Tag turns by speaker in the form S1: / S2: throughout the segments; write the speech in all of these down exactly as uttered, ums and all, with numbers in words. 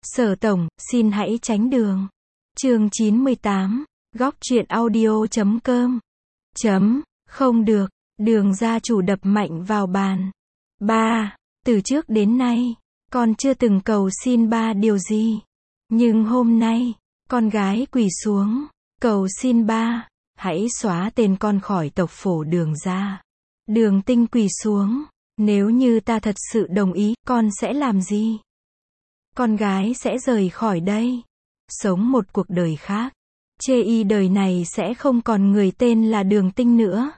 S1: Sở tổng, xin hãy tránh đường. Chương chín mươi tám, góc truyện audio chấm com. Chấm, không được, Đường gia chủ đập mạnh vào bàn. Ba, từ trước đến nay, con chưa từng cầu xin ba điều gì. Nhưng hôm nay, con gái quỳ xuống, cầu xin ba, hãy xóa tên con khỏi tộc phổ Đường gia. Đường Tinh quỳ xuống, nếu như ta thật sự đồng ý, con sẽ làm gì? Con gái sẽ rời khỏi đây, sống một cuộc đời khác. Chê y đời này sẽ không còn người tên là Đường Tinh nữa,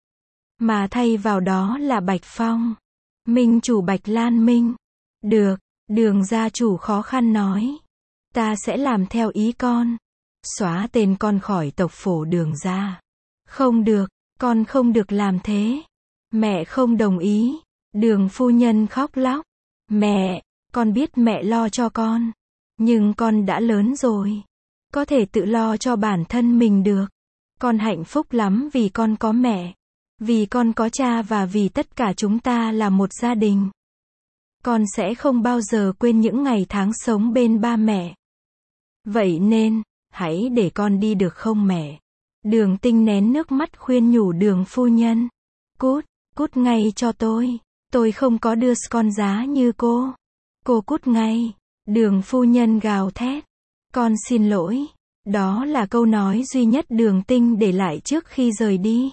S1: mà thay vào đó là Bạch Phong, minh chủ Bạch Lan Minh. Được, Đường gia chủ khó khăn nói. Ta sẽ làm theo ý con. Xóa tên con khỏi tộc phổ Đường gia. Không được, con không được làm thế. Mẹ không đồng ý. Đường phu nhân khóc lóc. Mẹ, con biết mẹ lo cho con, nhưng con đã lớn rồi, có thể tự lo cho bản thân mình được. Con hạnh phúc lắm vì con có mẹ, vì con có cha và vì tất cả chúng ta là một gia đình. Con sẽ không bao giờ quên những ngày tháng sống bên ba mẹ. Vậy nên, hãy để con đi được không mẹ? Đường Tinh nén nước mắt khuyên nhủ Đường phu nhân. Cút, cút ngay cho tôi. Tôi không có đưa con giá như cô. Cô cút ngay. Đường phu nhân gào thét. Con xin lỗi. Đó là câu nói duy nhất Đường Tinh để lại trước khi rời đi.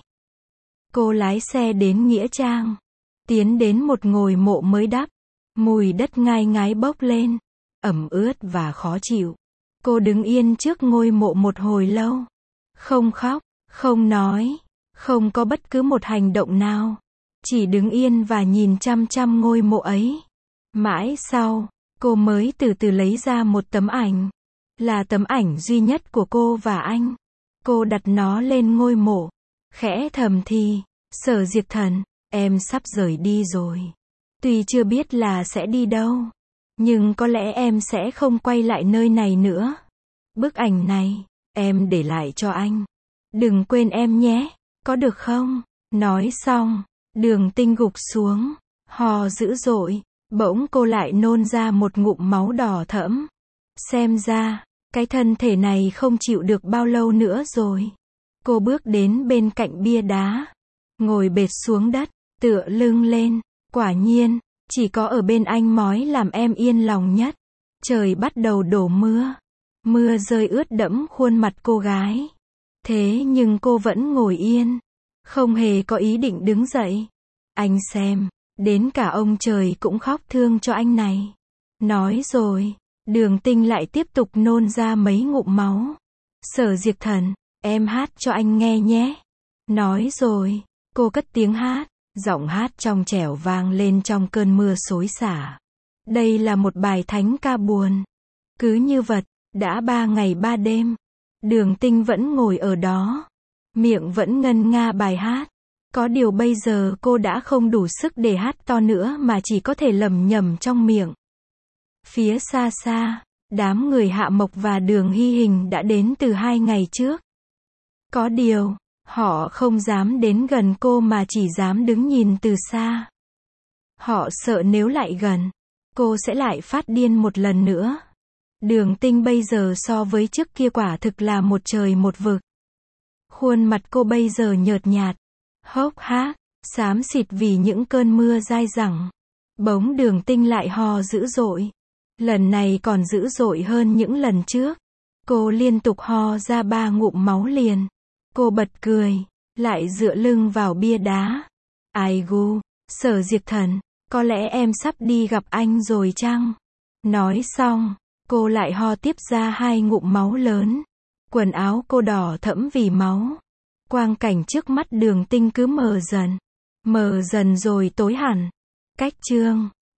S1: Cô lái xe đến Nghĩa Trang, tiến đến một ngôi mộ mới đắp. Mùi đất ngai ngái bốc lên, ẩm ướt và khó chịu. Cô đứng yên trước ngôi mộ một hồi lâu, không khóc, không nói, không có bất cứ một hành động nào, chỉ đứng yên và nhìn chăm chăm ngôi mộ ấy. Mãi sau, cô mới từ từ lấy ra một tấm ảnh, là tấm ảnh duy nhất của cô và anh. Cô đặt nó lên ngôi mộ, khẽ thầm thì, Sở Diệt Thần, em sắp rời đi rồi. Tuy chưa biết là sẽ đi đâu, nhưng có lẽ em sẽ không quay lại nơi này nữa. Bức ảnh này, em để lại cho anh. Đừng quên em nhé, có được không? Nói xong, Đường Tinh gục xuống, hò dữ dội, bỗng cô lại nôn ra một ngụm máu đỏ thẫm. Xem ra, cái thân thể này không chịu được bao lâu nữa rồi. Cô bước đến bên cạnh bia đá, ngồi bệt xuống đất, tựa lưng lên. Quả nhiên, chỉ có ở bên anh mói làm em yên lòng nhất. Trời bắt đầu đổ mưa. Mưa rơi ướt đẫm khuôn mặt cô gái. Thế nhưng cô vẫn ngồi yên, không hề có ý định đứng dậy. Anh xem, đến cả ông trời cũng khóc thương cho anh này. Nói rồi, Đường Tinh lại tiếp tục nôn ra mấy ngụm máu. Sở Diệt Thần, em hát cho anh nghe nhé. Nói rồi, cô cất tiếng hát. Giọng hát trong trẻo vang lên trong cơn mưa xối xả. Đây là một bài thánh ca buồn. Cứ như vật, đã ba ngày ba đêm, Đường Tinh vẫn ngồi ở đó, miệng vẫn ngân nga bài hát. Có điều bây giờ cô đã không đủ sức để hát to nữa mà chỉ có thể lẩm nhẩm trong miệng. Phía xa xa, đám người Hạ Mộc và Đường Hy Hình đã đến từ hai ngày trước. Có điều, họ không dám đến gần cô mà chỉ dám đứng nhìn từ xa. Họ sợ nếu lại gần, cô sẽ lại phát điên một lần nữa. Đường Tinh bây giờ so với trước kia quả thực là một trời một vực. Khuôn mặt cô bây giờ nhợt nhạt, hốc hác, xám xịt vì những cơn mưa dai dẳng. Bỗng Đường Tinh lại hò dữ dội. Lần này còn dữ dội hơn những lần trước. Cô liên tục ho ra ba ngụm máu liền. Cô bật cười, lại dựa lưng vào bia đá. Ai gu, Sở Diệt Thần, có lẽ em sắp đi gặp anh rồi chăng? Nói xong, cô lại ho tiếp ra hai ngụm máu lớn. Quần áo cô đỏ thẫm vì máu. Quang cảnh trước mắt Đường Tinh cứ mờ dần, mờ dần rồi tối hẳn. Cách chương